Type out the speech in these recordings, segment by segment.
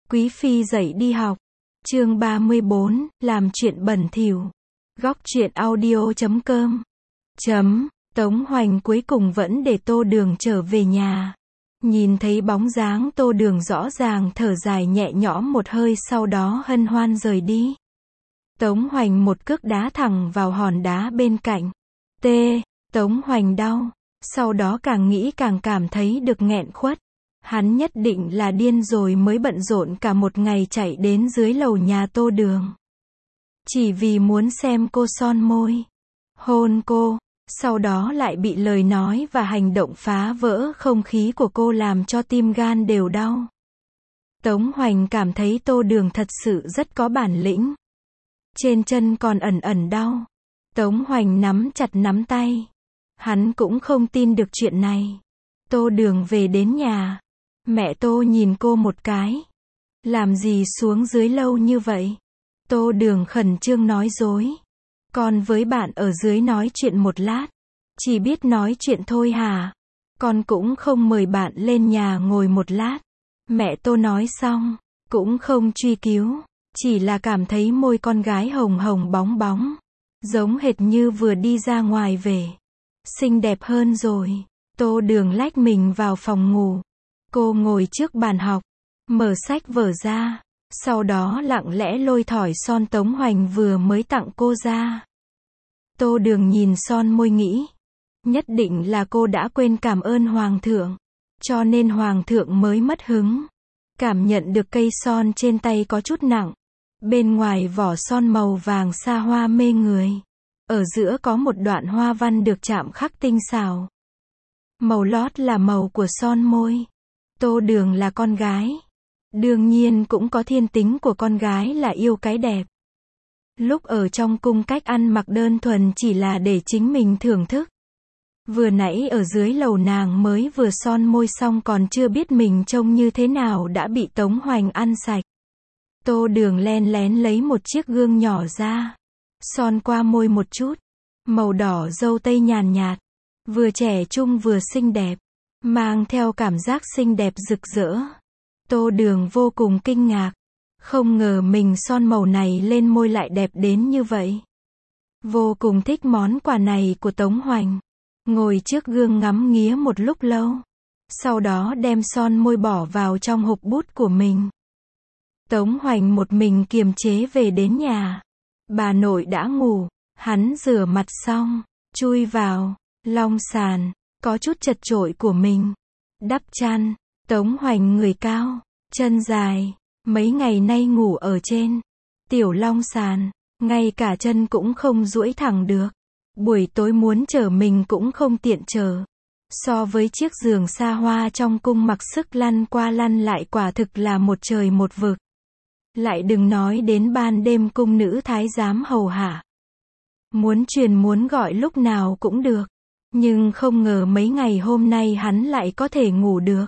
Quý phi dậy đi học. Chương 34, làm chuyện bẩn thỉu. Góc truyện audio.com. Tống Hoành cuối cùng vẫn để Tô Đường trở về nhà. Nhìn thấy bóng dáng Tô Đường rõ ràng thở dài nhẹ nhõm một hơi, sau đó hân hoan rời đi. Tống Hoành một cước đá thẳng vào hòn đá bên cạnh. Tống Hoành đau. Sau đó càng nghĩ càng cảm thấy được nghẹn khuất. Hắn nhất định là điên rồi mới bận rộn cả một ngày chạy đến dưới lầu nhà Tô Đường. Chỉ vì muốn xem cô son môi, hôn cô, sau đó lại bị lời nói và hành động phá vỡ không khí của cô làm cho tim gan đều đau. Tống Hoành cảm thấy Tô Đường thật sự rất có bản lĩnh. Trên chân còn ẩn ẩn đau. Tống Hoành nắm chặt nắm tay. Hắn cũng không tin được chuyện này. Tô Đường về đến nhà. Mẹ Tô nhìn cô một cái. Làm gì xuống dưới lâu như vậy? Tô Đường khẩn trương nói dối. Con với bạn ở dưới nói chuyện một lát. Chỉ biết nói chuyện thôi hả? Con cũng không mời bạn lên nhà ngồi một lát. Mẹ Tô nói xong, cũng không truy cứu. Chỉ là cảm thấy môi con gái hồng hồng bóng bóng. Giống hệt như vừa đi ra ngoài về. Xinh đẹp hơn rồi. Tô Đường lách mình vào phòng ngủ. Cô ngồi trước bàn học, mở sách vở ra, sau đó lặng lẽ lôi thỏi son Tống Hoành vừa mới tặng cô ra. Tô Đường nhìn son môi nghĩ, nhất định là cô đã quên cảm ơn Hoàng thượng, cho nên Hoàng thượng mới mất hứng. Cảm nhận được cây son trên tay có chút nặng, bên ngoài vỏ son màu vàng sa hoa mê người. Ở giữa có một đoạn hoa văn được chạm khắc tinh xảo. Màu lót là màu của son môi. Tô Đường là con gái. Đương nhiên cũng có thiên tính của con gái là yêu cái đẹp. Lúc ở trong cung cách ăn mặc đơn thuần chỉ là để chính mình thưởng thức. Vừa nãy ở dưới lầu nàng mới vừa son môi xong còn chưa biết mình trông như thế nào đã bị Tống Hoành ăn sạch. Tô Đường len lén lấy một chiếc gương nhỏ ra. Son qua môi một chút. Màu đỏ dâu tây nhàn nhạt. Vừa trẻ trung vừa xinh đẹp. Mang theo cảm giác xinh đẹp rực rỡ. Tô Đường vô cùng kinh ngạc. Không ngờ mình son màu này lên môi lại đẹp đến như vậy. Vô cùng thích món quà này của Tống Hoành. Ngồi trước gương ngắm nghía một lúc lâu. Sau đó đem son môi bỏ vào trong hộp bút của mình. Tống Hoành một mình kiềm chế về đến nhà. Bà nội đã ngủ. Hắn rửa mặt xong, chui vào, long sàn, có chút chật chội của mình. Đắp chăn. Tống Hoành người cao, chân dài, mấy ngày nay ngủ ở trên tiểu long sàn, ngay cả chân cũng không duỗi thẳng được. Buổi tối muốn chở mình cũng không tiện chở. So với chiếc giường xa hoa trong cung mặc sức lăn qua lăn lại quả thực là một trời một vực. Lại đừng nói đến ban đêm cung nữ thái giám hầu hạ. Muốn truyền muốn gọi lúc nào cũng được. Nhưng không ngờ mấy ngày hôm nay hắn lại có thể ngủ được.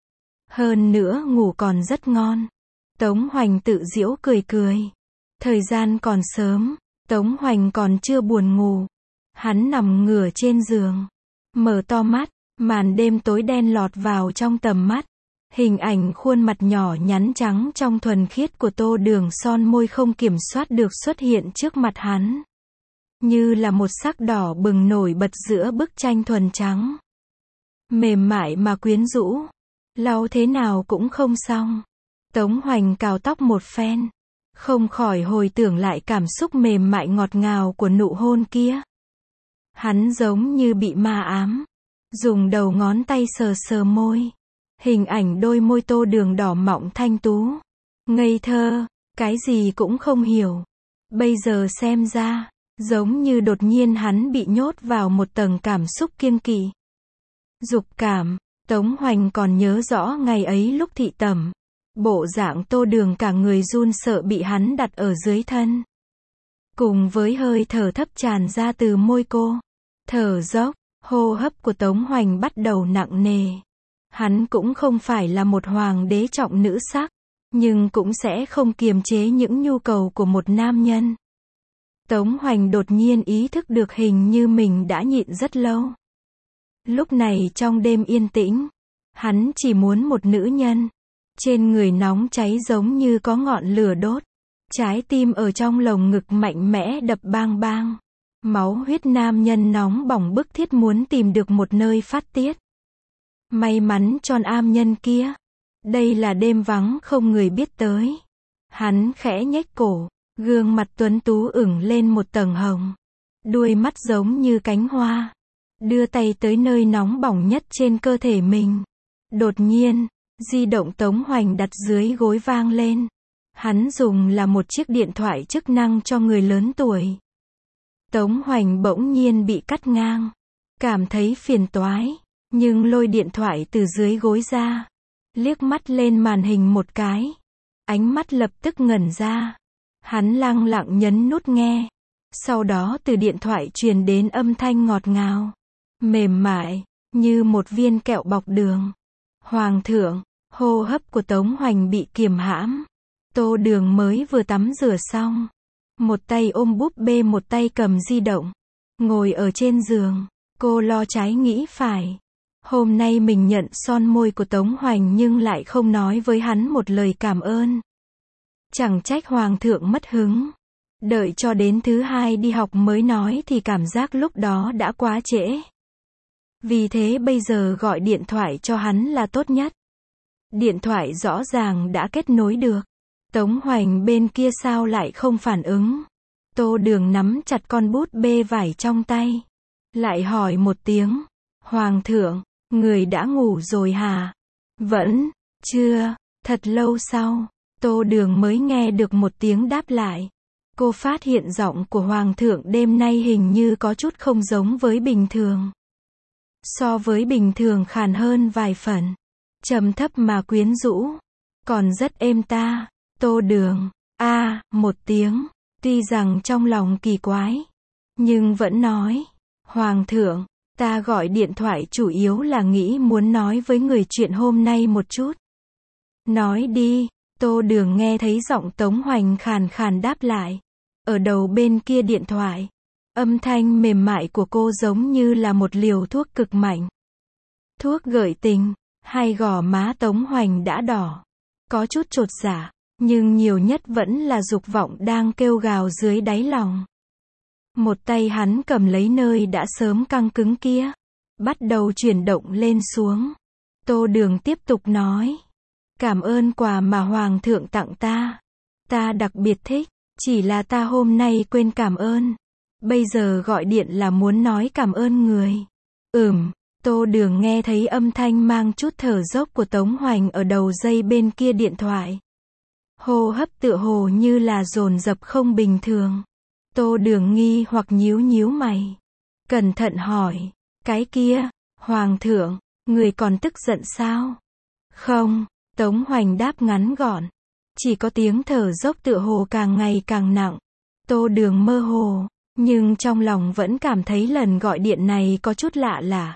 Hơn nữa ngủ còn rất ngon. Tống Hoành tự giễu cười cười. Thời gian còn sớm, Tống Hoành còn chưa buồn ngủ. Hắn nằm ngửa trên giường. Mở to mắt, màn đêm tối đen lọt vào trong tầm mắt. Hình ảnh khuôn mặt nhỏ nhắn trắng trong thuần khiết của Tô Đường son môi không kiểm soát được xuất hiện trước mặt hắn. Như là một sắc đỏ bừng nổi bật giữa bức tranh thuần trắng. Mềm mại mà quyến rũ. Lau thế nào cũng không xong. Tống Hoành cào tóc một phen. Không khỏi hồi tưởng lại cảm xúc mềm mại ngọt ngào của nụ hôn kia. Hắn giống như bị ma ám. Dùng đầu ngón tay sờ sờ môi. Hình ảnh đôi môi Tô Đường đỏ mọng thanh tú. Ngây thơ, cái gì cũng không hiểu. Bây giờ xem ra, giống như đột nhiên hắn bị nhốt vào một tầng cảm xúc kiêng kỵ. Dục cảm. Tống Hoành còn nhớ rõ ngày ấy lúc thị tẩm. Bộ dạng Tô Đường cả người run sợ bị hắn đặt ở dưới thân. Cùng với hơi thở thấp tràn ra từ môi cô. Thở dốc, hô hấp của Tống Hoành bắt đầu nặng nề. Hắn cũng không phải là một hoàng đế trọng nữ sắc. Nhưng cũng sẽ không kiềm chế những nhu cầu của một nam nhân. Tống Hoành đột nhiên ý thức được hình như mình đã nhịn rất lâu. Lúc này trong đêm yên tĩnh, hắn chỉ muốn một nữ nhân. Trên người nóng cháy giống như có ngọn lửa đốt. Trái tim ở trong lồng ngực mạnh mẽ đập bang bang. Máu huyết nam nhân nóng bỏng bức thiết muốn tìm được một nơi phát tiết. May mắn cho nam nhân kia. Đây là đêm vắng không người biết tới. Hắn khẽ nhếch cổ, gương mặt tuấn tú ửng lên một tầng hồng. Đuôi mắt giống như cánh hoa. Đưa tay tới nơi nóng bỏng nhất trên cơ thể mình. Đột nhiên, di động Tống Hoành đặt dưới gối vang lên. Hắn dùng là một chiếc điện thoại chức năng cho người lớn tuổi. Tống Hoành bỗng nhiên bị cắt ngang. Cảm thấy phiền toái, nhưng lôi điện thoại từ dưới gối ra. Liếc mắt lên màn hình một cái. Ánh mắt lập tức ngẩn ra. Hắn lặng lặng nhấn nút nghe. Sau đó từ điện thoại truyền đến âm thanh ngọt ngào, mềm mại, như một viên kẹo bọc đường. Hoàng thượng, hô hấp của Tống Hoành bị kiềm hãm. Tô Đường mới vừa tắm rửa xong. Một tay ôm búp bê một tay cầm di động. Ngồi ở trên giường, cô lo trái nghĩ phải. Hôm nay mình nhận son môi của Tống Hoành nhưng lại không nói với hắn một lời cảm ơn. Chẳng trách Hoàng thượng mất hứng. Đợi cho đến thứ hai đi học mới nói thì cảm giác lúc đó đã quá trễ. Vì thế bây giờ gọi điện thoại cho hắn là tốt nhất. Điện thoại rõ ràng đã kết nối được. Tống Hoành bên kia sao lại không phản ứng. Tô Đường nắm chặt con bút bê vải trong tay. Lại hỏi một tiếng. Hoàng thượng, người đã ngủ rồi hả? Vẫn, chưa, thật lâu sau. Tô Đường mới nghe được một tiếng đáp lại. Cô phát hiện giọng của Hoàng thượng đêm nay hình như có chút không giống với bình thường. So với bình thường khàn hơn vài phần. Trầm thấp mà quyến rũ. Còn rất êm ta. Tô Đường, một tiếng. Tuy rằng trong lòng kỳ quái. Nhưng vẫn nói. Hoàng thượng, ta gọi điện thoại chủ yếu là nghĩ muốn nói với người chuyện hôm nay một chút. Nói đi. Tô Đường nghe thấy giọng Tống Hoành khàn khàn đáp lại. Ở đầu bên kia điện thoại. Âm thanh mềm mại của cô giống như là một liều thuốc cực mạnh. Thuốc gợi tình. Hai gò má Tống Hoành đã đỏ. Có chút chột dạ. Nhưng nhiều nhất vẫn là dục vọng đang kêu gào dưới đáy lòng. Một tay hắn cầm lấy nơi đã sớm căng cứng kia. Bắt đầu chuyển động lên xuống. Tô Đường tiếp tục nói. Cảm ơn quà mà Hoàng thượng tặng ta. Ta đặc biệt thích. Chỉ là ta hôm nay quên cảm ơn. Bây giờ gọi điện là muốn nói cảm ơn người. Tô Đường nghe thấy âm thanh mang chút thở dốc của Tống Hoành ở đầu dây bên kia điện thoại. Hô hấp tựa hồ như là dồn dập không bình thường. Tô Đường nghi hoặc nhíu nhíu mày. Cẩn thận hỏi. Cái kia, Hoàng thượng, người còn tức giận sao? Không, Tống Hoành đáp ngắn gọn. Chỉ có tiếng thở dốc tựa hồ càng ngày càng nặng. Tô Đường mơ hồ, nhưng trong lòng vẫn cảm thấy lần gọi điện này có chút lạ lạ.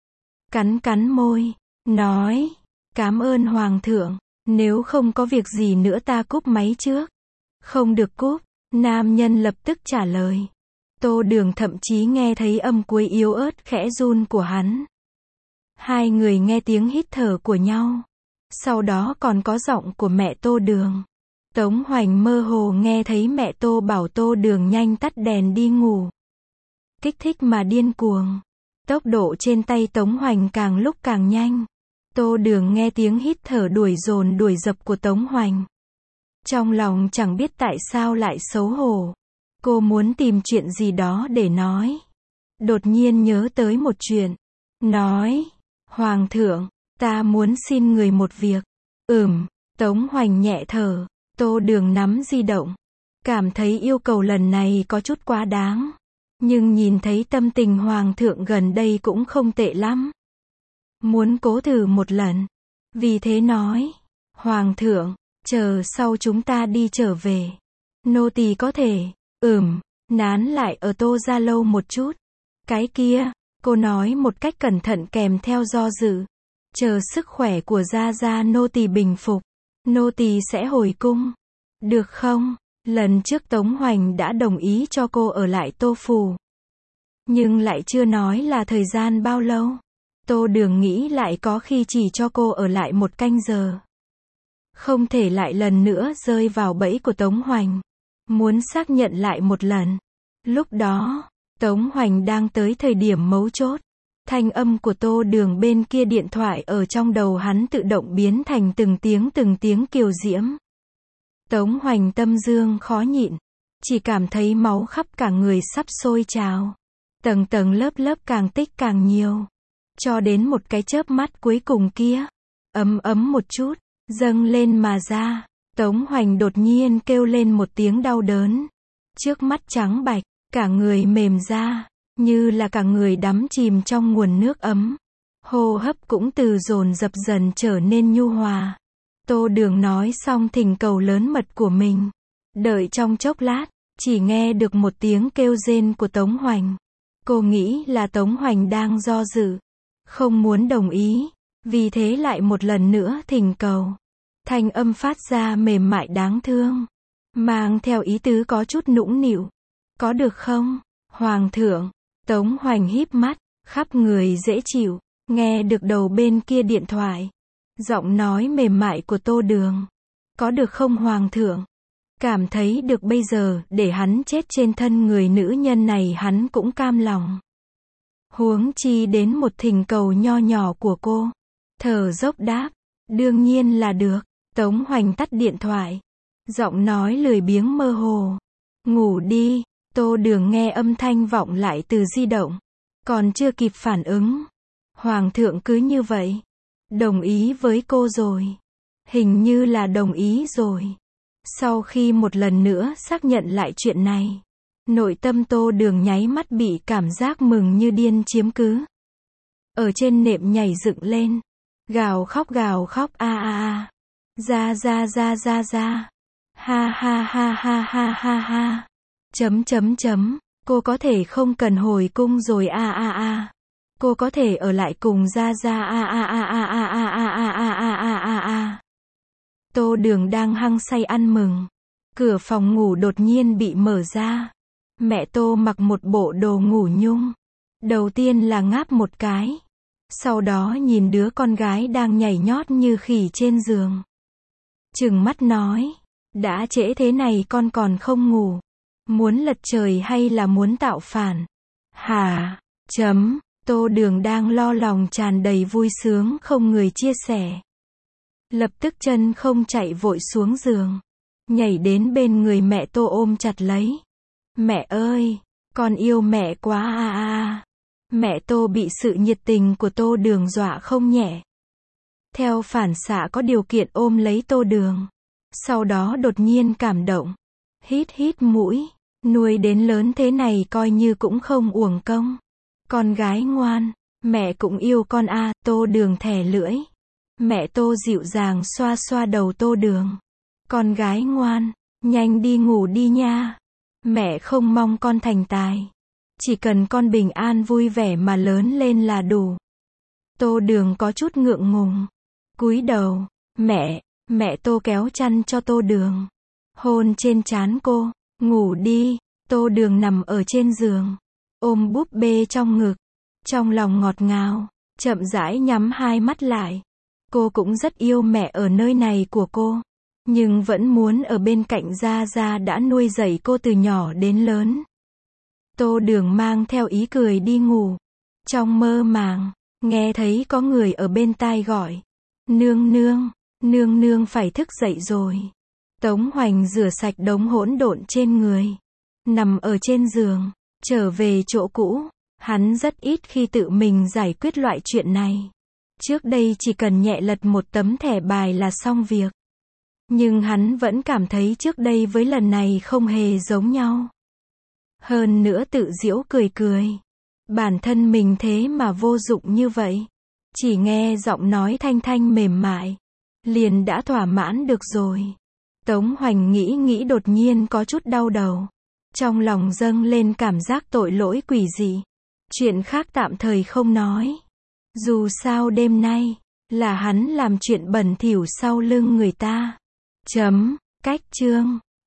Cắn môi, nói, cảm ơn Hoàng thượng, nếu không có việc gì nữa ta cúp máy trước. Không được cúp, nam nhân lập tức trả lời. Tô Đường thậm chí nghe thấy âm cuối yếu ớt khẽ run của hắn. Hai người nghe tiếng hít thở của nhau. Sau đó còn có giọng của mẹ Tô Đường. Tống Hoành mơ hồ nghe thấy mẹ Tô bảo Tô Đường nhanh tắt đèn đi ngủ. Kích thích mà điên cuồng. Tốc độ trên tay Tống Hoành càng lúc càng nhanh. Tô Đường nghe tiếng hít thở đuổi dồn đuổi dập của Tống Hoành. Trong lòng chẳng biết tại sao lại xấu hổ. Cô muốn tìm chuyện gì đó để nói. Đột nhiên nhớ tới một chuyện. Nói, Hoàng thượng, ta muốn xin người một việc. Tống Hoành nhẹ thở. Tô Đường nắm di động. Cảm thấy yêu cầu lần này có chút quá đáng. Nhưng nhìn thấy tâm tình Hoàng thượng gần đây cũng không tệ lắm. Muốn cố thử một lần. Vì thế nói. Hoàng thượng, chờ sau chúng ta đi trở về. Nô tỳ có thể, nán lại ở Tô gia lâu một chút. Cái kia, cô nói một cách cẩn thận kèm theo do dự. Chờ sức khỏe của Gia Gia nô tỳ bình phục. Nô tỳ sẽ hồi cung. Được không? Lần trước Tống Hoành đã đồng ý cho cô ở lại Tô phủ. Nhưng lại chưa nói là thời gian bao lâu. Tô Đường nghĩ lại có khi chỉ cho cô ở lại 1 canh giờ. Không thể lại lần nữa rơi vào bẫy của Tống Hoành. Muốn xác nhận lại một lần. Lúc đó, Tống Hoành đang tới thời điểm mấu chốt. Thanh âm của Tô Đường bên kia điện thoại ở trong đầu hắn tự động biến thành từng tiếng kiều diễm. Tống Hoành tâm dương khó nhịn. Chỉ cảm thấy máu khắp cả người sắp sôi trào. Tầng tầng lớp lớp càng tích càng nhiều. Cho đến một cái chớp mắt cuối cùng kia. Ấm ấm một chút. Dâng lên mà ra. Tống Hoành đột nhiên kêu lên một tiếng đau đớn. Trước mắt trắng bạch. Cả người mềm ra. Như là cả người đắm chìm trong nguồn nước ấm. Hô hấp cũng từ dồn dập dần trở nên nhu hòa. Tô Đường nói xong thỉnh cầu lớn mật của mình. Đợi trong chốc lát, chỉ nghe được một tiếng kêu rên của Tống Hoành. Cô nghĩ là Tống Hoành đang do dự. Không muốn đồng ý. Vì thế lại một lần nữa thỉnh cầu. Thanh âm phát ra mềm mại đáng thương. Mang theo ý tứ có chút nũng nịu. Có được không, Hoàng thượng? Tống Hoành híp mắt, khắp người dễ chịu. Nghe được đầu bên kia điện thoại. Giọng nói mềm mại của Tô Đường. Có được không Hoàng thượng? Cảm thấy được bây giờ, để hắn chết trên thân người nữ nhân này hắn cũng cam lòng. Huống chi đến một thỉnh cầu nho nhỏ của cô. Thở dốc đáp. Đương nhiên là được. Tống Hoành tắt điện thoại. Giọng nói lười biếng mơ hồ. Ngủ đi. Tô Đường nghe âm thanh vọng lại từ di động. Còn chưa kịp phản ứng. Hoàng thượng cứ như vậy. Đồng ý với cô rồi. Hình như là đồng ý rồi. Sau khi một lần nữa xác nhận lại chuyện này. Nội tâm Tô Đường nháy mắt bị cảm giác mừng như điên chiếm cứ. Ở trên nệm nhảy dựng lên. Gào khóc a a a. Ra. Ha ha ha ha ha ha ha. Cô có thể không cần hồi cung rồi a a a. Cô có thể ở lại cùng ra a a a a a a a a a a a a. Tô Đường đang hăng say ăn mừng. Cửa phòng ngủ đột nhiên bị mở ra. Mẹ Tô mặc một bộ đồ ngủ nhung. Đầu tiên là ngáp một cái. Sau đó nhìn đứa con gái đang nhảy nhót như khỉ trên giường. Trừng mắt nói. Đã trễ thế này con còn không ngủ. Muốn lật trời hay là muốn tạo phản? Hả? Tô Đường đang lo lòng tràn đầy vui sướng không người chia sẻ. Lập tức chân không chạy vội xuống giường. Nhảy đến bên người mẹ Tô ôm chặt lấy. Mẹ ơi! Con yêu mẹ quá a a. Mẹ Tô bị sự nhiệt tình của Tô Đường dọa không nhẹ. Theo phản xạ có điều kiện ôm lấy Tô Đường. Sau đó đột nhiên cảm động. Hít mũi. Nuôi đến lớn thế này coi như cũng không uổng công. Con gái ngoan. Mẹ cũng yêu con a. Tô Đường thè lưỡi. Mẹ Tô dịu dàng xoa xoa đầu Tô Đường. Con gái ngoan. Nhanh đi ngủ đi nha. Mẹ không mong con thành tài. Chỉ cần con bình an vui vẻ mà lớn lên là đủ. Tô Đường có chút ngượng ngùng. Cúi đầu. Mẹ Tô kéo chăn cho Tô Đường. Hôn trên trán cô. Ngủ đi. Tô Đường nằm ở trên giường. Ôm búp bê trong ngực. Trong lòng ngọt ngào. Chậm rãi nhắm hai mắt lại. Cô cũng rất yêu mẹ ở nơi này của cô. Nhưng vẫn muốn ở bên cạnh Gia đã nuôi dạy cô từ nhỏ đến lớn. Tô Đường mang theo ý cười đi ngủ. Trong mơ màng, nghe thấy có người ở bên tai gọi. Nương phải thức dậy rồi. Tống Hoành rửa sạch đống hỗn độn trên người. Nằm ở trên giường, trở về chỗ cũ. Hắn rất ít khi tự mình giải quyết loại chuyện này. Trước đây chỉ cần nhẹ lật một tấm thẻ bài là xong việc. Nhưng hắn vẫn cảm thấy trước đây với lần này không hề giống nhau. Hơn nữa tự giễu cười. Bản thân mình thế mà vô dụng như vậy. Chỉ nghe giọng nói thanh mềm mại. Liền đã thỏa mãn được rồi. Tống Hoành nghĩ đột nhiên có chút đau đầu. Trong lòng dâng lên cảm giác tội lỗi quỷ dị. Chuyện khác tạm thời không nói. Dù sao đêm nay, là hắn làm chuyện bẩn thỉu sau lưng người ta. Cách chương